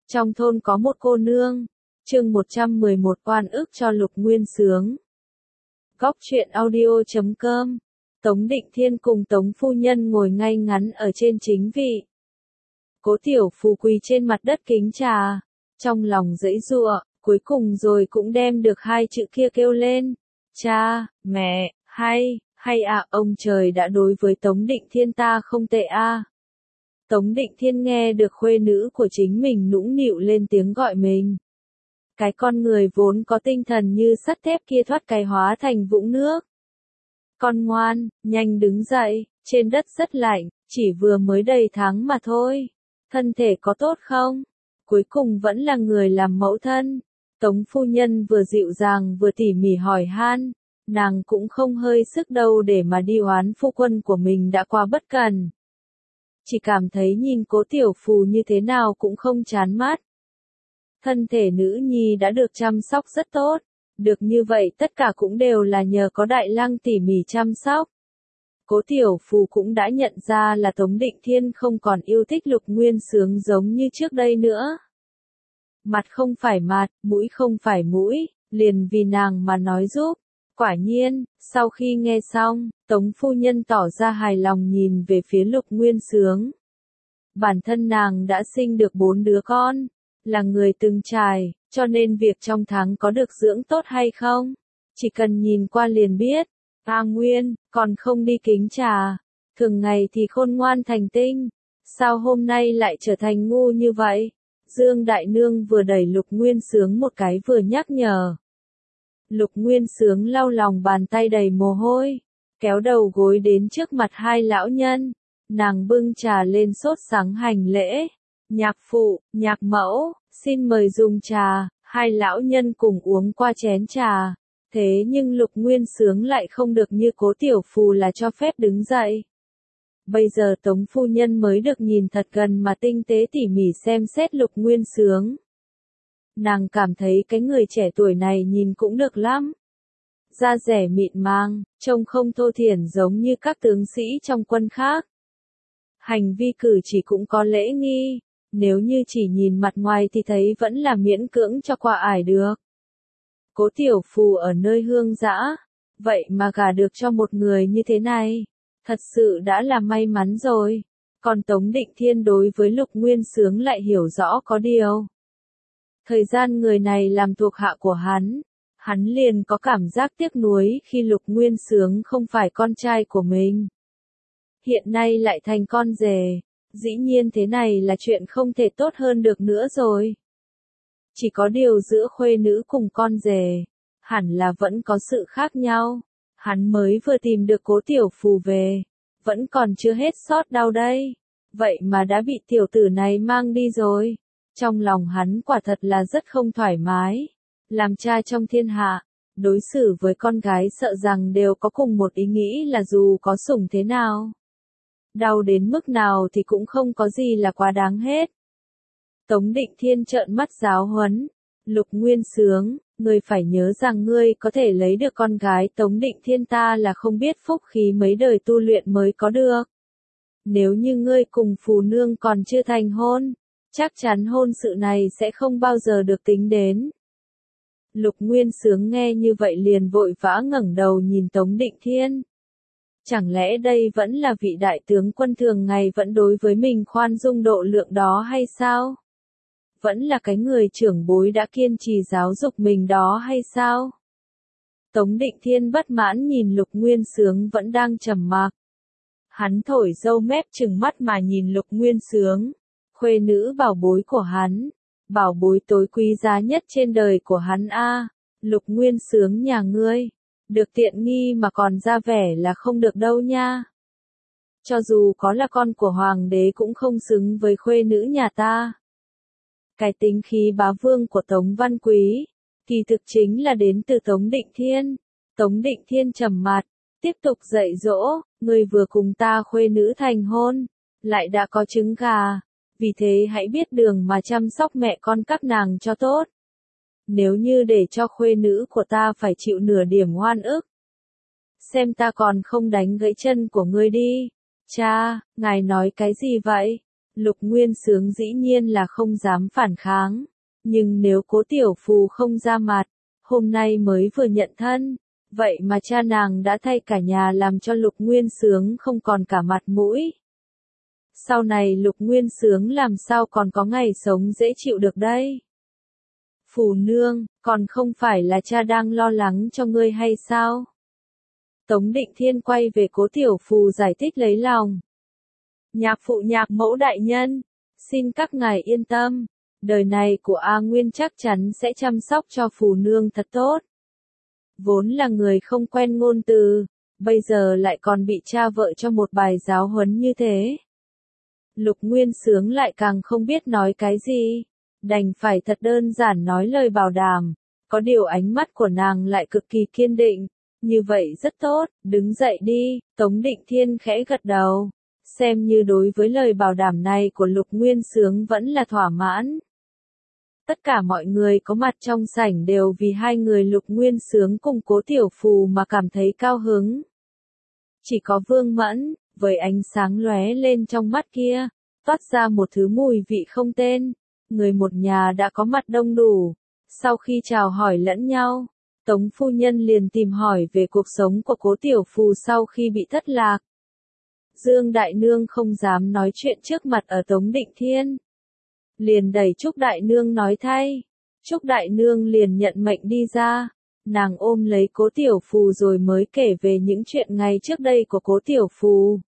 Trong thôn có một cô nương. Chương 111 oan ức cho Lục Nguyên Xướng. Góc truyện audio.com. Tống Định Thiên cùng Tống phu nhân ngồi ngay ngắn ở trên chính vị. Cố Tiểu Phù quỳ trên mặt đất kính trà, trong lòng giãy giụa, cuối cùng rồi cũng đem được hai chữ kia kêu lên. Cha, mẹ, hay ông trời đã đối với Tống Định Thiên ta không tệ a. Tống Định Thiên nghe được khuê nữ của chính mình nũng nịu lên tiếng gọi mình. Cái con người vốn có tinh thần như sắt thép kia thoát cái hóa thành vũng nước. Con ngoan, nhanh đứng dậy, trên đất rất lạnh, chỉ vừa mới đầy tháng mà thôi. Thân thể có tốt không? Cuối cùng vẫn là người làm mẫu thân. Tống phu nhân vừa dịu dàng vừa tỉ mỉ hỏi han, nàng cũng không hơi sức đâu để mà đi oán phu quân của mình đã quá bất cẩn. Chỉ cảm thấy nhìn Cố Tiểu Phù như thế nào cũng không chán mắt. Thân thể nữ nhi đã được chăm sóc rất tốt, được như vậy tất cả cũng đều là nhờ có Đại Lăng tỉ mỉ chăm sóc. Cố Tiểu Phù cũng đã nhận ra là Tống Định Thiên không còn yêu thích Lục Nguyên Xướng giống như trước đây nữa. Mặt không phải mặt, mũi không phải mũi, liền vì nàng mà nói giúp. Quả nhiên, sau khi nghe xong, Tống phu nhân tỏ ra hài lòng nhìn về phía Lục Nguyên Xướng. Bản thân nàng đã sinh được 4 đứa con, là người từng trải, cho nên việc trong tháng có được dưỡng tốt hay không, chỉ cần nhìn qua liền biết. A Nguyên, còn không đi kính trà, thường ngày thì khôn ngoan thành tinh, sao hôm nay lại trở thành ngu như vậy? Dương Đại Nương vừa đẩy Lục Nguyên Xướng một cái vừa nhắc nhở. Lục Nguyên Xướng lau lòng bàn tay đầy mồ hôi, kéo đầu gối đến trước mặt hai lão nhân, nàng bưng trà lên sốt sắng hành lễ. Nhạc phụ, nhạc mẫu, xin mời dùng trà. Hai lão nhân cùng uống qua chén trà. Thế nhưng Lục Nguyên Xướng lại không được như Cố Tiểu Phù là cho phép đứng dậy. Bây giờ Tống phu nhân mới được nhìn thật gần mà tinh tế tỉ mỉ xem xét Lục Nguyên Xướng. Nàng cảm thấy cái người trẻ tuổi này nhìn cũng được lắm. Da dẻ mịn màng, trông không thô thiển giống như các tướng sĩ trong quân khác. Hành vi cử chỉ cũng có lễ nghi, nếu như chỉ nhìn mặt ngoài thì thấy vẫn là miễn cưỡng cho qua ải được. Cố Tiểu Phù ở nơi hương dã, vậy mà gả được cho một người như thế này, thật sự đã là may mắn rồi. Còn Tống Định Thiên đối với Lục Nguyên Xướng lại hiểu rõ có điều. Thời gian người này làm thuộc hạ của hắn liền có cảm giác tiếc nuối khi Lục Nguyên Xướng không phải con trai của mình. Hiện nay lại thành con rể, dĩ nhiên thế này là chuyện không thể tốt hơn được nữa rồi. Chỉ có điều giữa khuê nữ cùng con rể, hẳn là vẫn có sự khác nhau. Hắn mới vừa tìm được Cố Tiểu Phù về, vẫn còn chưa hết sót đau đây. Vậy mà đã bị tiểu tử này mang đi rồi. Trong lòng hắn quả thật là rất không thoải mái. Làm cha trong thiên hạ, đối xử với con gái sợ rằng đều có cùng một ý nghĩ là dù có sủng thế nào, đau đến mức nào thì cũng không có gì là quá đáng hết. Tống Định Thiên trợn mắt giáo huấn. Lục Nguyên Xướng, ngươi phải nhớ rằng ngươi có thể lấy được con gái Tống Định Thiên ta là không biết phúc khí mấy đời tu luyện mới có được. Nếu như ngươi cùng Phù Nương còn chưa thành hôn, chắc chắn hôn sự này sẽ không bao giờ được tính đến. Lục Nguyên Xướng nghe như vậy liền vội vã ngẩng đầu nhìn Tống Định Thiên. Chẳng lẽ đây vẫn là vị đại tướng quân thường ngày vẫn đối với mình khoan dung độ lượng đó hay sao? Vẫn là cái người trưởng bối đã kiên trì giáo dục mình đó hay sao? Tống Định Thiên bất mãn nhìn Lục Nguyên Xướng vẫn đang trầm mặc. Hắn thổi râu mép trừng mắt mà nhìn Lục Nguyên Xướng. Khuê nữ bảo bối của hắn, bảo bối tối quý giá nhất trên đời của hắn a. Lục Nguyên Xướng nhà ngươi, được tiện nghi mà còn ra vẻ là không được đâu nha. Cho dù có là con của hoàng đế cũng không xứng với khuê nữ nhà ta. Cái tính khí bá vương của Tống Văn Quý, kỳ thực chính là đến từ Tống Định Thiên. Tống Định Thiên trầm mặt, tiếp tục dạy dỗ, ngươi vừa cùng ta khuê nữ thành hôn, lại đã có trứng gà, vì thế hãy biết đường mà chăm sóc mẹ con các nàng cho tốt. Nếu như để cho khuê nữ của ta phải chịu nửa điểm oan ức, xem ta còn không đánh gãy chân của ngươi đi. Cha, ngài nói cái gì vậy? Lục Nguyên Xướng dĩ nhiên là không dám phản kháng, nhưng nếu Cố Tiểu Phù không ra mặt, hôm nay mới vừa nhận thân, vậy mà cha nàng đã thay cả nhà làm cho Lục Nguyên Xướng không còn cả mặt mũi. Sau này Lục Nguyên Xướng làm sao còn có ngày sống dễ chịu được đây? Phù nương, còn không phải là cha đang lo lắng cho ngươi hay sao? Tống Định Thiên quay về Cố Tiểu Phù giải thích lấy lòng. Nhạc phụ nhạc mẫu đại nhân, xin các ngài yên tâm, đời này của A Nguyên chắc chắn sẽ chăm sóc cho Phù nương thật tốt. Vốn là người không quen ngôn từ, bây giờ lại còn bị cha vợ cho một bài giáo huấn như thế. Lục Nguyên Xướng lại càng không biết nói cái gì, đành phải thật đơn giản nói lời bảo đảm, có điều ánh mắt của nàng lại cực kỳ kiên định, như vậy rất tốt, đứng dậy đi, Tống Định Thiên khẽ gật đầu, xem như đối với lời bảo đảm này của Lục Nguyên Xướng vẫn là thỏa mãn. Tất cả mọi người có mặt trong sảnh đều vì hai người Lục Nguyên Xướng cùng Cố Tiểu Phù mà cảm thấy cao hứng. Chỉ có Vương Mẫn, với ánh sáng lóe lên trong mắt kia, toát ra một thứ mùi vị không tên. Người một nhà đã có mặt đông đủ. Sau khi chào hỏi lẫn nhau, Tống phu nhân liền tìm hỏi về cuộc sống của Cố Tiểu Phù sau khi bị thất lạc. Dương Đại Nương không dám nói chuyện trước mặt ở Tống Định Thiên, liền đẩy Trúc Đại Nương nói thay. Trúc Đại Nương liền nhận mệnh đi ra, nàng ôm lấy Cố Tiểu Phù rồi mới kể về những chuyện ngày trước đây của Cố Tiểu Phù.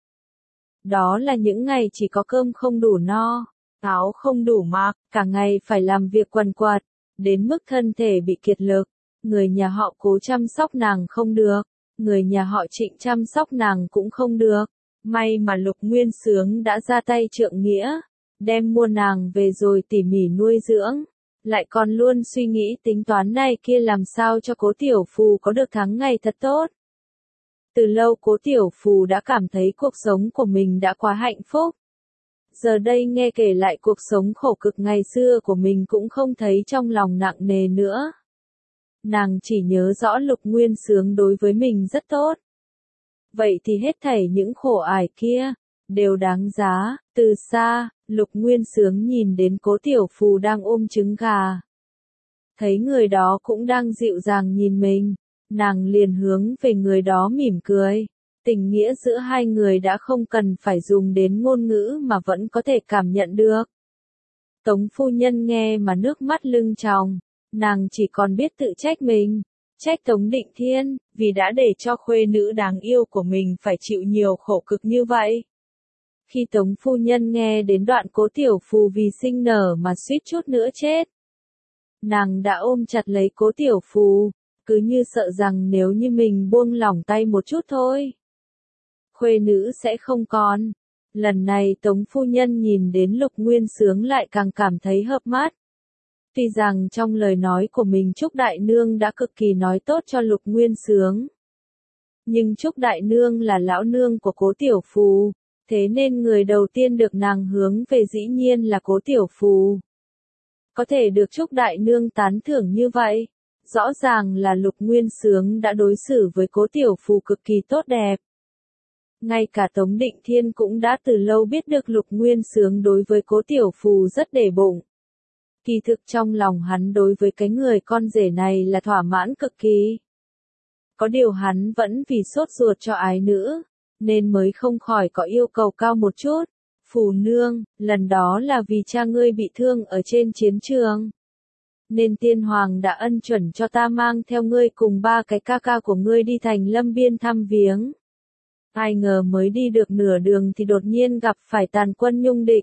Đó là những ngày chỉ có cơm không đủ no, áo không đủ mặc, cả ngày phải làm việc quần quật, đến mức thân thể bị kiệt lực. Người nhà họ Cố chăm sóc nàng không được, người nhà họ Trịnh chăm sóc nàng cũng không được. May mà Lục Nguyên Xướng đã ra tay trượng nghĩa, đem mua nàng về rồi tỉ mỉ nuôi dưỡng, lại còn luôn suy nghĩ tính toán này kia làm sao cho Cố Tiểu Phù có được tháng ngày thật tốt. Từ lâu Cố Tiểu Phù đã cảm thấy cuộc sống của mình đã quá hạnh phúc. Giờ đây nghe kể lại cuộc sống khổ cực ngày xưa của mình cũng không thấy trong lòng nặng nề nữa. Nàng chỉ nhớ rõ Lục Nguyên Xướng đối với mình rất tốt. Vậy thì hết thảy những khổ ải kia, đều đáng giá. Từ xa, Lục Nguyên Xướng nhìn đến Cố Tiểu Phù đang ôm trứng gà. Thấy người đó cũng đang dịu dàng nhìn mình, nàng liền hướng về người đó mỉm cười. Tình nghĩa giữa hai người đã không cần phải dùng đến ngôn ngữ mà vẫn có thể cảm nhận được. Tống phu nhân nghe mà nước mắt lưng tròng, nàng chỉ còn biết tự trách mình, trách Tống Định Thiên, vì đã để cho khuê nữ đáng yêu của mình phải chịu nhiều khổ cực như vậy. Khi Tống phu nhân nghe đến đoạn Cố Tiểu Phù vì sinh nở mà suýt chút nữa chết, nàng đã ôm chặt lấy Cố Tiểu Phù, cứ như sợ rằng nếu như mình buông lỏng tay một chút thôi, khuê nữ sẽ không còn. Lần này Tống phu nhân nhìn đến Lục Nguyên Xướng lại càng cảm thấy hợp mắt. Tuy rằng trong lời nói của mình Trúc Đại Nương đã cực kỳ nói tốt cho Lục Nguyên Xướng, nhưng Trúc Đại Nương là lão nương của Cố Tiểu Phù, thế nên người đầu tiên được nàng hướng về dĩ nhiên là Cố Tiểu Phù. Có thể được Trúc Đại Nương tán thưởng như vậy, rõ ràng là Lục Nguyên Xướng đã đối xử với Cố Tiểu Phù cực kỳ tốt đẹp. Ngay cả Tống Định Thiên cũng đã từ lâu biết được Lục Nguyên Xướng đối với Cố Tiểu Phù rất để bụng. Kỳ thực trong lòng hắn đối với cái người con rể này là thỏa mãn cực kỳ. Có điều hắn vẫn vì sốt ruột cho ái nữ, nên mới không khỏi có yêu cầu cao một chút. Phù nương, lần đó là vì cha ngươi bị thương ở trên chiến trường, nên tiên hoàng đã ân chuẩn cho ta mang theo ngươi cùng ba cái ca ca của ngươi đi thành Lâm Biên thăm viếng. Ai ngờ mới đi được nửa đường thì đột nhiên gặp phải tàn quân Nhung địch,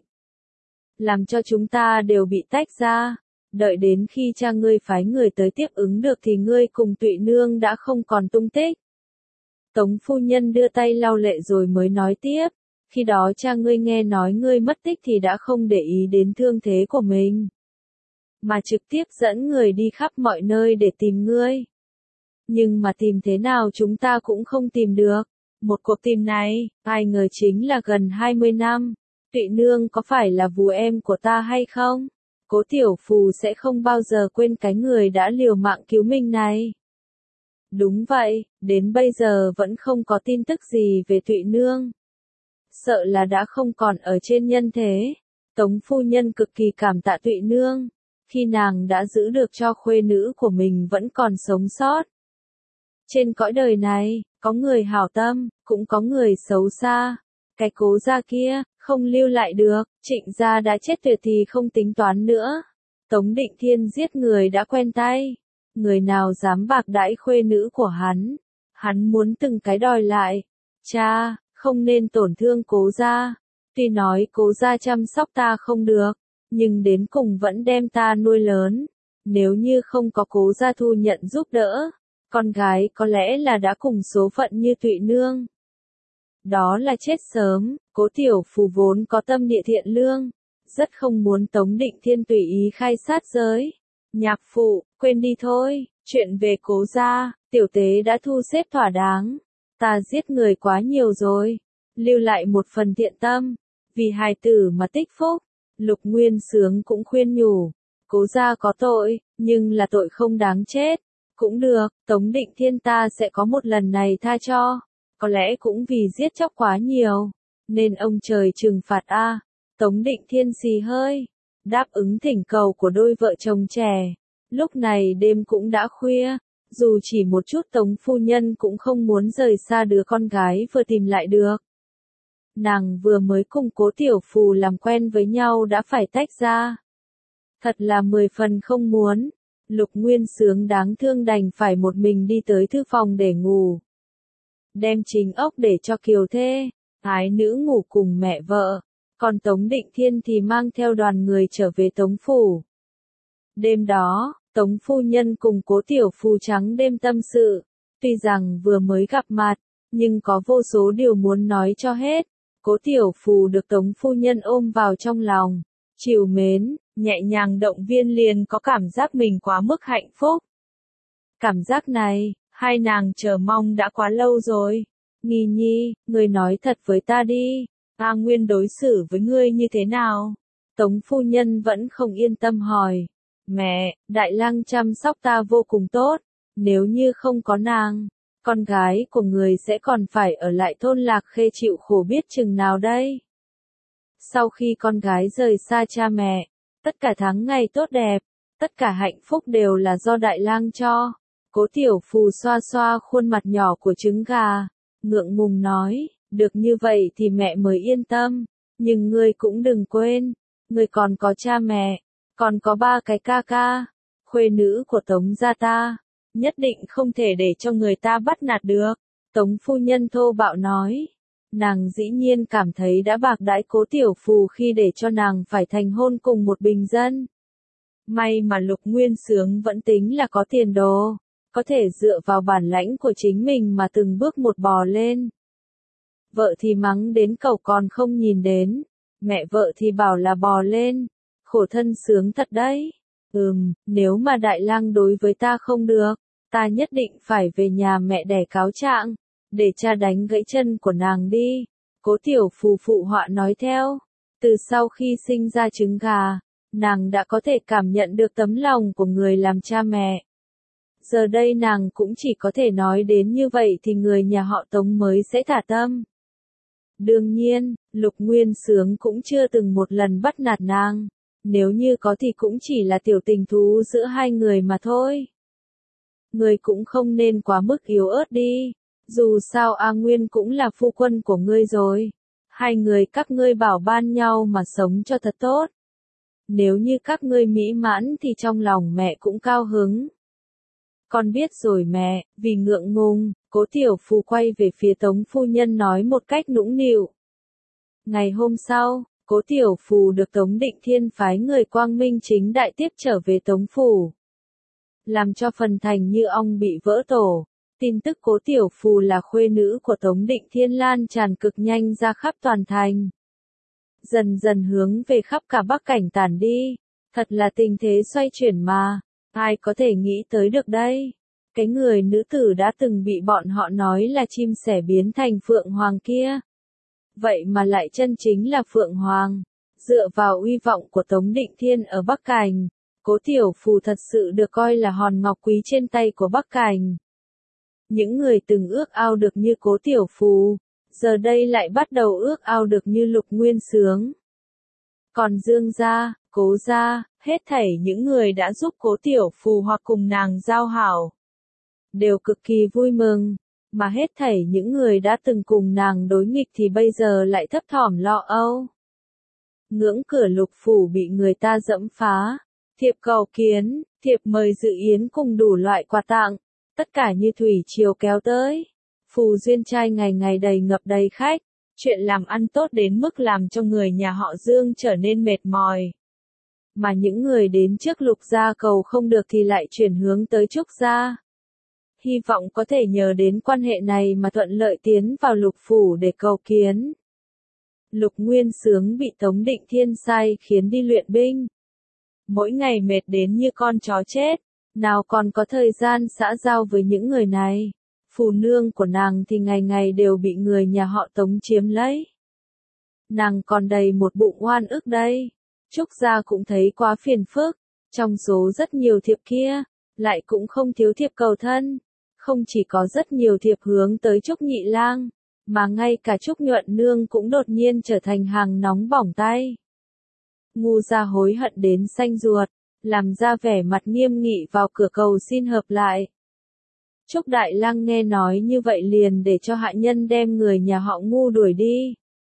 làm cho chúng ta đều bị tách ra. Đợi đến khi cha ngươi phái người tới tiếp ứng được thì ngươi cùng Tụy nương đã không còn tung tích. Tống phu nhân đưa tay lau lệ rồi mới nói tiếp, khi đó cha ngươi nghe nói ngươi mất tích thì đã không để ý đến thương thế của mình, mà trực tiếp dẫn người đi khắp mọi nơi để tìm ngươi. Nhưng mà tìm thế nào chúng ta cũng không tìm được. Một cuộc tìm này, ai ngờ chính là gần 20 năm. Tụy nương có phải là vú em của ta hay không? Cố Tiểu Phù sẽ không bao giờ quên cái người đã liều mạng cứu mình này. Đúng vậy, đến bây giờ vẫn không có tin tức gì về Tụy nương. Sợ là đã không còn ở trên nhân thế. Tống phu nhân cực kỳ cảm tạ Tụy nương, khi nàng đã giữ được cho khuê nữ của mình vẫn còn sống sót. Trên cõi đời này, có người hảo tâm, cũng có người xấu xa. Cái Cố gia kia, không lưu lại được, Trịnh gia đã chết tuyệt thì không tính toán nữa. Tống Định Thiên giết người đã quen tay. Người nào dám bạc đãi khuê nữ của hắn muốn từng cái đòi lại. Cha, không nên tổn thương Cố gia. Tuy nói Cố gia chăm sóc ta không được, nhưng đến cùng vẫn đem ta nuôi lớn. Nếu như không có Cố gia thu nhận giúp đỡ, con gái có lẽ là đã cùng số phận như Tụy nương. Đó là chết sớm. Cố tiểu phù vốn có tâm địa thiện lương, rất không muốn Tống Định Thiên tùy ý khai sát giới. Nhạc phụ, quên đi thôi, chuyện về Cố gia, tiểu tế đã thu xếp thỏa đáng. Ta giết người quá nhiều rồi, lưu lại một phần thiện tâm, vì hài tử mà tích phúc. Lục Nguyên Xướng cũng khuyên nhủ, Cố gia có tội, nhưng là tội không đáng chết. Cũng được, Tống Định Thiên ta sẽ có một lần này tha cho. Có lẽ cũng vì giết chóc quá nhiều, nên ông trời trừng phạt a. Tống Định Thiên xì hơi, đáp ứng thỉnh cầu của đôi vợ chồng trẻ. Lúc này đêm cũng đã khuya, dù chỉ một chút Tống phu nhân cũng không muốn rời xa đứa con gái vừa tìm lại được. Nàng vừa mới cùng Cố tiểu phù làm quen với nhau đã phải tách ra. Thật là 10 phần không muốn. Lục Nguyên Xướng đáng thương đành phải một mình đi tới thư phòng để ngủ. Đem Chính Ốc để cho kiều thê, ái nữ ngủ cùng mẹ vợ, còn Tống Định Thiên thì mang theo đoàn người trở về Tống phủ. Đêm đó, Tống phu nhân cùng Cố tiểu phù trắng đêm tâm sự, tuy rằng vừa mới gặp mặt, nhưng có vô số điều muốn nói cho hết. Cố tiểu phù được Tống phu nhân ôm vào trong lòng, trìu mến, nhẹ nhàng động viên liền có cảm giác mình quá mức hạnh phúc. Cảm giác này, hai nàng chờ mong đã quá lâu rồi. Nghi nhi, ngươi nói thật với ta đi, A Nguyên đối xử với ngươi như thế nào? Tống phu nhân vẫn không yên tâm hỏi. Mẹ, Đại Lang chăm sóc ta vô cùng tốt, nếu như không có nàng, con gái của người sẽ còn phải ở lại thôn Lạc Khê chịu khổ biết chừng nào đây? Sau khi con gái rời xa cha mẹ, tất cả tháng ngày tốt đẹp, tất cả hạnh phúc đều là do Đại Lang cho. Cố tiểu phù xoa xoa khuôn mặt nhỏ của trứng gà, ngượng ngùng nói, được như vậy thì mẹ mới yên tâm, nhưng ngươi cũng đừng quên, ngươi còn có cha mẹ, còn có 3 cái ca ca, khuê nữ của Tống gia ta, nhất định không thể để cho người ta bắt nạt được. Tống phu nhân thô bạo nói, nàng dĩ nhiên cảm thấy đã bạc đãi Cố tiểu phù khi để cho nàng phải thành hôn cùng một bình dân. May mà Lục Nguyên Xướng vẫn tính là có tiền đồ, có thể dựa vào bản lãnh của chính mình mà từng bước một bò lên. Vợ thì mắng đến cầu còn không nhìn đến, mẹ vợ thì bảo là bò lên, khổ thân sướng thật đấy. Nếu mà Đại Lang đối với ta không được, ta nhất định phải về nhà mẹ đẻ cáo trạng, để cha đánh gãy chân của nàng đi. Cố tiểu phù phụ họa nói theo, từ sau khi sinh ra trứng gà, nàng đã có thể cảm nhận được tấm lòng của người làm cha mẹ. Giờ đây nàng cũng chỉ có thể nói đến như vậy thì người nhà họ Tống mới sẽ thả tâm. Đương nhiên, Lục Nguyên Xướng cũng chưa từng một lần bắt nạt nàng, nếu như có thì cũng chỉ là tiểu tình thú giữa hai người mà thôi. Ngươi cũng không nên quá mức yếu ớt đi, dù sao A Nguyên cũng là phu quân của ngươi rồi. Hai người các ngươi bảo ban nhau mà sống cho thật tốt. Nếu như các ngươi mỹ mãn thì trong lòng mẹ cũng cao hứng. Con biết rồi mẹ, vì ngượng ngùng, Cố tiểu phù quay về phía Tống phu nhân nói một cách nũng nịu. Ngày hôm sau, Cố tiểu phù được Tống Định Thiên phái người quang minh chính đại tiếp trở về Tống phủ. Làm cho phần thành như ong bị vỡ tổ, tin tức Cố tiểu phù là khuê nữ của Tống Định Thiên lan tràn cực nhanh ra khắp toàn thành. Dần dần hướng về khắp cả Bắc Cảnh tản đi, thật là tình thế xoay chuyển mà. Ai có thể nghĩ tới được đây? Cái người nữ tử đã từng bị bọn họ nói là chim sẻ biến thành Phượng Hoàng kia. Vậy mà lại chân chính là Phượng Hoàng. Dựa vào uy vọng của Tống Định Thiên ở Bắc Cảnh, Cố tiểu phù thật sự được coi là hòn ngọc quý trên tay của Bắc Cảnh. Những người từng ước ao được như Cố tiểu phù, giờ đây lại bắt đầu ước ao được như Lục Nguyên Xướng. Còn Dương gia, Cố gia, hết thảy những người đã giúp Cố Tiểu Phù hoặc cùng nàng giao hảo, đều cực kỳ vui mừng, mà hết thảy những người đã từng cùng nàng đối nghịch thì bây giờ lại thấp thỏm lo âu. Ngưỡng cửa Lục phủ bị người ta dẫm phá, thiệp cầu kiến, thiệp mời dự yến cùng đủ loại quà tặng, tất cả như thủy triều kéo tới. Phù Duyên trai ngày ngày đầy ngập đầy khách, chuyện làm ăn tốt đến mức làm cho người nhà họ Dương trở nên mệt mỏi. Mà những người đến trước Lục gia cầu không được thì lại chuyển hướng tới Trúc gia. Hy vọng có thể nhờ đến quan hệ này mà thuận lợi tiến vào Lục phủ để cầu kiến. Lục Nguyên Xướng bị Tống Định Thiên sai khiến đi luyện binh. Mỗi ngày mệt đến như con chó chết, nào còn có thời gian xã giao với những người này. Phù nương của nàng thì ngày ngày đều bị người nhà họ Tống chiếm lấy. Nàng còn đầy một bụng oan ức đây. Trúc gia cũng thấy quá phiền phức, trong số rất nhiều thiệp kia, lại cũng không thiếu thiệp cầu thân. Không chỉ có rất nhiều thiệp hướng tới Trúc Nhị Lang, mà ngay cả Trúc Nhuận Nương cũng đột nhiên trở thành hàng nóng bỏng tay. Ngu gia hối hận đến xanh ruột, làm ra vẻ mặt nghiêm nghị vào cửa cầu xin hợp lại. Trúc Đại Lang nghe nói như vậy liền để cho hạ nhân đem người nhà họ Ngu đuổi đi.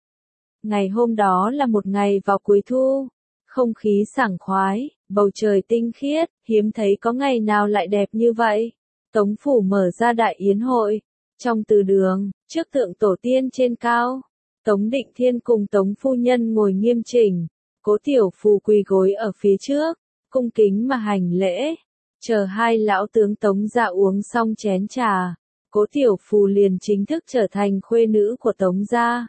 Ngày hôm đó là một ngày vào cuối thu, không khí sảng khoái, bầu trời tinh khiết, hiếm thấy có ngày nào lại đẹp như vậy. Tống phủ mở ra đại yến hội, trong từ đường, trước tượng tổ tiên trên cao, Tống Định Thiên cùng Tống phu nhân ngồi nghiêm chỉnh, Cố Tiểu Phù quỳ gối ở phía trước, cung kính mà hành lễ. Chờ hai lão tướng Tống gia uống xong chén trà, Cố Tiểu Phù liền chính thức trở thành khuê nữ của Tống gia.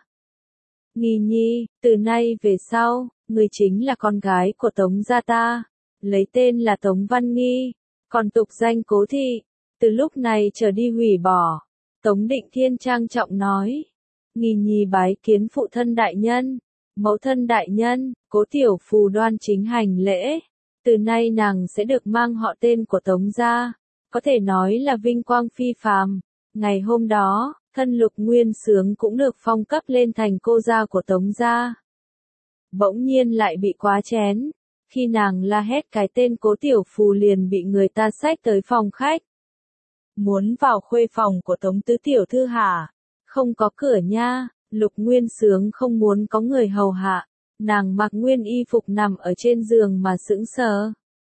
Nghi nhi, từ nay về sau, người chính là con gái của Tống gia ta, lấy tên là Tống Văn Nghi, còn tục danh Cố Thị, từ lúc này trở đi hủy bỏ. Tống Định Thiên trang trọng nói, Nghi nhi bái kiến phụ thân đại nhân, mẫu thân đại nhân. Cố Tiểu Phù đoan chính hành lễ. Từ nay nàng sẽ được mang họ tên của Tống gia, có thể nói là vinh quang phi phàm. Ngày hôm đó, thân Lục Nguyên Xướng cũng được phong cấp lên thành cô gia của Tống gia. Bỗng nhiên lại bị quá chén, khi nàng la hét cái tên Cố Tiểu Phù liền bị người ta xách tới phòng khách. Muốn vào khuê phòng của Tống tứ tiểu thư hả? Không có cửa nha. Lục Nguyên Xướng không muốn có người hầu hạ. Nàng mặc nguyên y phục nằm ở trên giường mà sững sờ.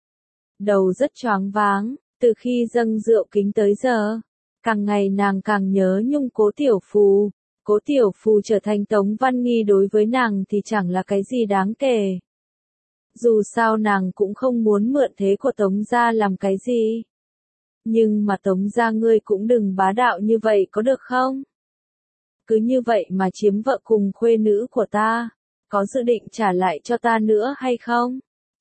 Đầu rất choáng váng, từ khi dâng rượu kính tới giờ. Càng ngày nàng càng nhớ nhung Cố Tiểu Phù. Cố Tiểu Phù trở thành Tống Văn Nghi đối với nàng thì chẳng là cái gì đáng kể. Dù sao nàng cũng không muốn mượn thế của Tống gia làm cái gì. Nhưng mà Tống gia ngươi cũng đừng bá đạo như vậy có được không? Cứ như vậy mà chiếm vợ cùng khuê nữ của ta. Có dự định trả lại cho ta nữa hay không?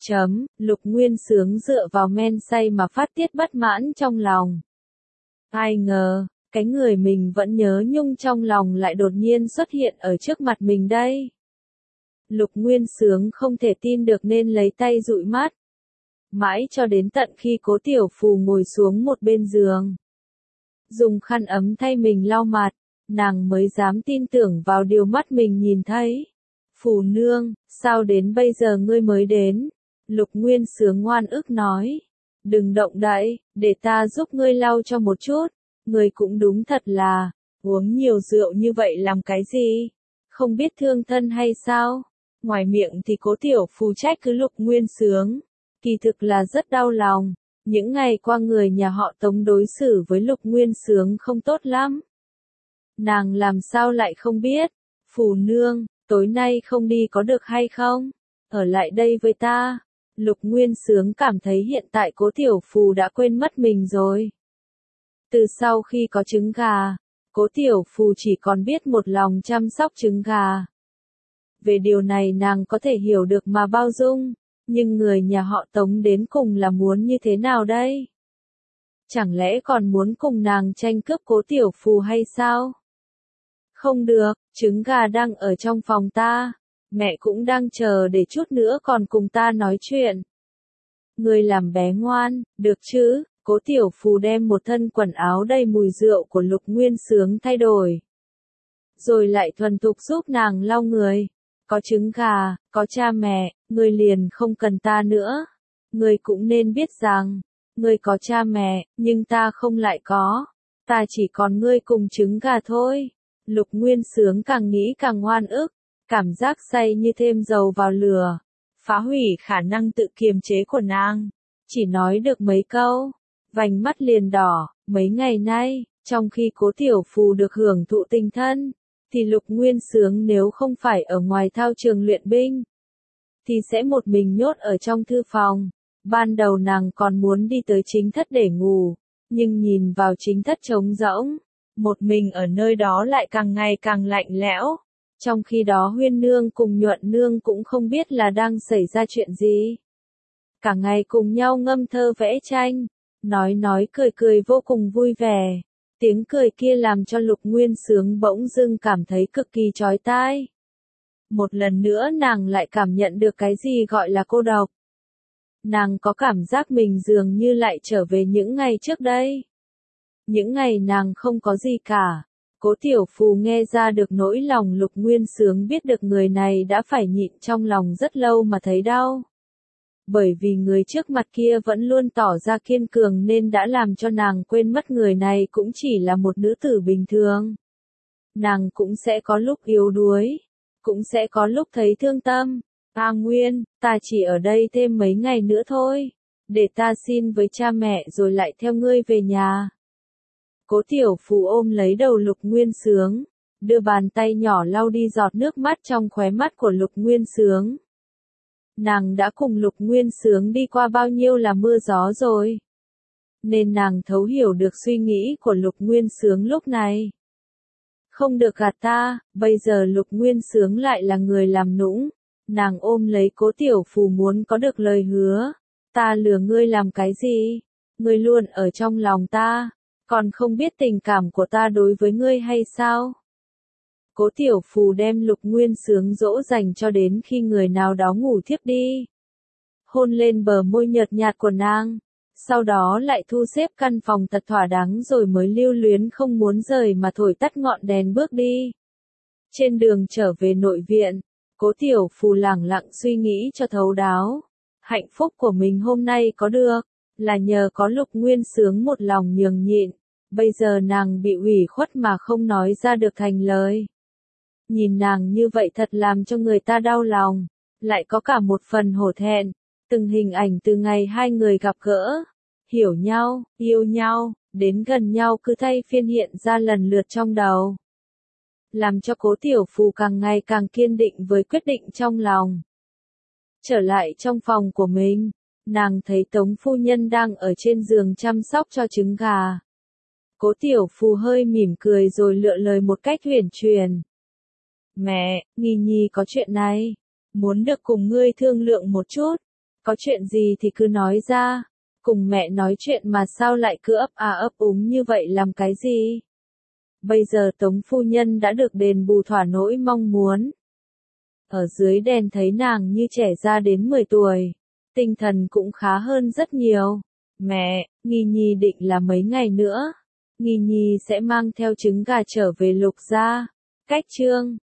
Lục Nguyên Xướng dựa vào men say mà phát tiết bất mãn trong lòng. Ai ngờ, cái người mình vẫn nhớ nhung trong lòng lại đột nhiên xuất hiện ở trước mặt mình đây. Lục Nguyên Xướng không thể tin được nên lấy tay dụi mắt. Mãi cho đến tận khi Cố Tiểu Phù ngồi xuống một bên giường, dùng khăn ấm thay mình lau mặt, nàng mới dám tin tưởng vào điều mắt mình nhìn thấy. Phù nương, sao đến bây giờ ngươi mới đến? Lục Nguyên Xướng ngoan ức nói. Đừng động đậy, để ta giúp ngươi lau cho một chút. Ngươi cũng đúng thật là, uống nhiều rượu như vậy làm cái gì? Không biết thương thân hay sao? Ngoài miệng thì Cố Tiểu Phù trách cứ Lục Nguyên Xướng. Kỳ thực là rất đau lòng. Những ngày qua người nhà họ Tống đối xử với Lục Nguyên Xướng không tốt lắm. Nàng làm sao lại không biết? Phù nương, tối nay không đi có được hay không? Ở lại đây với ta. Lục Nguyên Xướng cảm thấy hiện tại Cố Tiểu Phù đã quên mất mình rồi. Từ sau khi có trứng gà, Cố Tiểu Phù chỉ còn biết một lòng chăm sóc trứng gà. Về điều này nàng có thể hiểu được mà bao dung, nhưng người nhà họ Tống đến cùng là muốn như thế nào đây? Chẳng lẽ còn muốn cùng nàng tranh cướp Cố Tiểu Phù hay sao? Không được, trứng gà đang ở trong phòng ta, mẹ cũng đang chờ để chút nữa còn cùng ta nói chuyện. Ngươi làm bé ngoan, được chứ? Cố Tiểu Phù đem một thân quần áo đầy mùi rượu của Lục Nguyên Xướng thay đổi. Rồi lại thuần thục giúp nàng lau người. có trứng gà, có cha mẹ, ngươi liền không cần ta nữa. Ngươi cũng nên biết rằng, ngươi có cha mẹ, nhưng ta không lại có. Ta chỉ còn ngươi cùng trứng gà thôi. Lục Nguyên Xướng càng nghĩ càng oan ức, cảm giác say như thêm dầu vào lửa, phá hủy khả năng tự kiềm chế của nàng. Chỉ nói được mấy câu, vành mắt liền đỏ. Mấy ngày nay, trong khi Cố Tiểu Phù được hưởng thụ tình thân, thì Lục Nguyên Xướng nếu không phải ở ngoài thao trường luyện binh, thì sẽ một mình nhốt ở trong thư phòng. Ban đầu nàng còn muốn đi tới chính thất để ngủ, nhưng nhìn vào chính thất trống rỗng, một mình ở nơi đó lại càng ngày càng lạnh lẽo. Trong khi đó Huyên Nương cùng Nhuận Nương cũng không biết là đang xảy ra chuyện gì. Cả ngày cùng nhau ngâm thơ vẽ tranh, nói cười cười vô cùng vui vẻ. Tiếng cười kia làm cho Lục Nguyên Xướng bỗng dưng cảm thấy cực kỳ chói tai. Một lần nữa nàng lại cảm nhận được cái gì gọi là cô độc. Nàng có cảm giác mình dường như lại trở về những ngày trước đây. Những ngày nàng không có gì cả. Cố Tiểu Phù nghe ra được nỗi lòng Lục Nguyên Xướng, biết được người này đã phải nhịn trong lòng rất lâu mà thấy đau. Bởi vì người trước mặt kia vẫn luôn tỏ ra kiên cường nên đã làm cho nàng quên mất người này cũng chỉ là một nữ tử bình thường. Nàng cũng sẽ có lúc yếu đuối, cũng sẽ có lúc thấy thương tâm. A Nguyên, ta chỉ ở đây thêm mấy ngày nữa thôi, để ta xin với cha mẹ rồi lại theo ngươi về nhà. Cố Tiểu Phù ôm lấy đầu Lục Nguyên Xướng, đưa bàn tay nhỏ lau đi giọt nước mắt trong khóe mắt của Lục Nguyên Xướng. Nàng đã cùng Lục Nguyên Xướng đi qua bao nhiêu là mưa gió rồi, nên nàng thấu hiểu được suy nghĩ của Lục Nguyên Xướng lúc này. Không được gạt ta, bây giờ Lục Nguyên Xướng lại là người làm nũng. Nàng ôm lấy Cố Tiểu Phù muốn có được lời hứa. Ta lừa ngươi làm cái gì? Ngươi luôn ở trong lòng ta, còn không biết tình cảm của ta đối với ngươi hay sao? Cố Tiểu Phù đem Lục Nguyên Xướng dỗ dành cho đến khi người nào đó ngủ thiếp đi. Hôn lên bờ môi nhợt nhạt của nàng, sau đó lại thu xếp căn phòng thật thỏa đáng rồi mới lưu luyến không muốn rời mà thổi tắt ngọn đèn bước đi. Trên đường trở về nội viện, Cố Tiểu Phù lẳng lặng suy nghĩ cho thấu đáo. Hạnh phúc của mình hôm nay có được, là nhờ có Lục Nguyên Xướng một lòng nhường nhịn. Bây giờ nàng bị ủy khuất mà không nói ra được thành lời. Nhìn nàng như vậy thật làm cho người ta đau lòng, lại có cả một phần hổ thẹn. Từng hình ảnh từ ngày hai người gặp gỡ, hiểu nhau, yêu nhau, đến gần nhau cứ thay phiên hiện ra lần lượt trong đầu. Làm cho Cố Tiểu Phù càng ngày càng kiên định với quyết định trong lòng. Trở lại trong phòng của mình, nàng thấy Tống phu nhân đang ở trên giường chăm sóc cho trứng gà. Cố Tiểu Phù hơi mỉm cười rồi lựa lời một cách huyền truyền. Mẹ, Nghi Nhi có chuyện này, muốn được cùng ngươi thương lượng một chút. Có chuyện gì thì cứ nói ra, cùng mẹ nói chuyện mà sao lại cứ ấp úng như vậy làm cái gì? Bây giờ Tống phu nhân đã được đền bù thỏa nỗi mong muốn. Ở dưới đèn thấy nàng như trẻ ra đến 10 tuổi, tinh thần cũng khá hơn rất nhiều. Mẹ, Nghi Nhi định là mấy ngày nữa, Nghi Nhi sẽ mang theo trứng gà trở về Lục gia. Cách chương